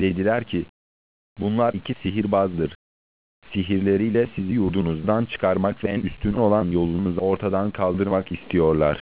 Dediler ki, bunlar iki sihirbazdır. Sihirleriyle sizi yurdunuzdan çıkarmak ve en üstün olan yolunuzu ortadan kaldırmak istiyorlar.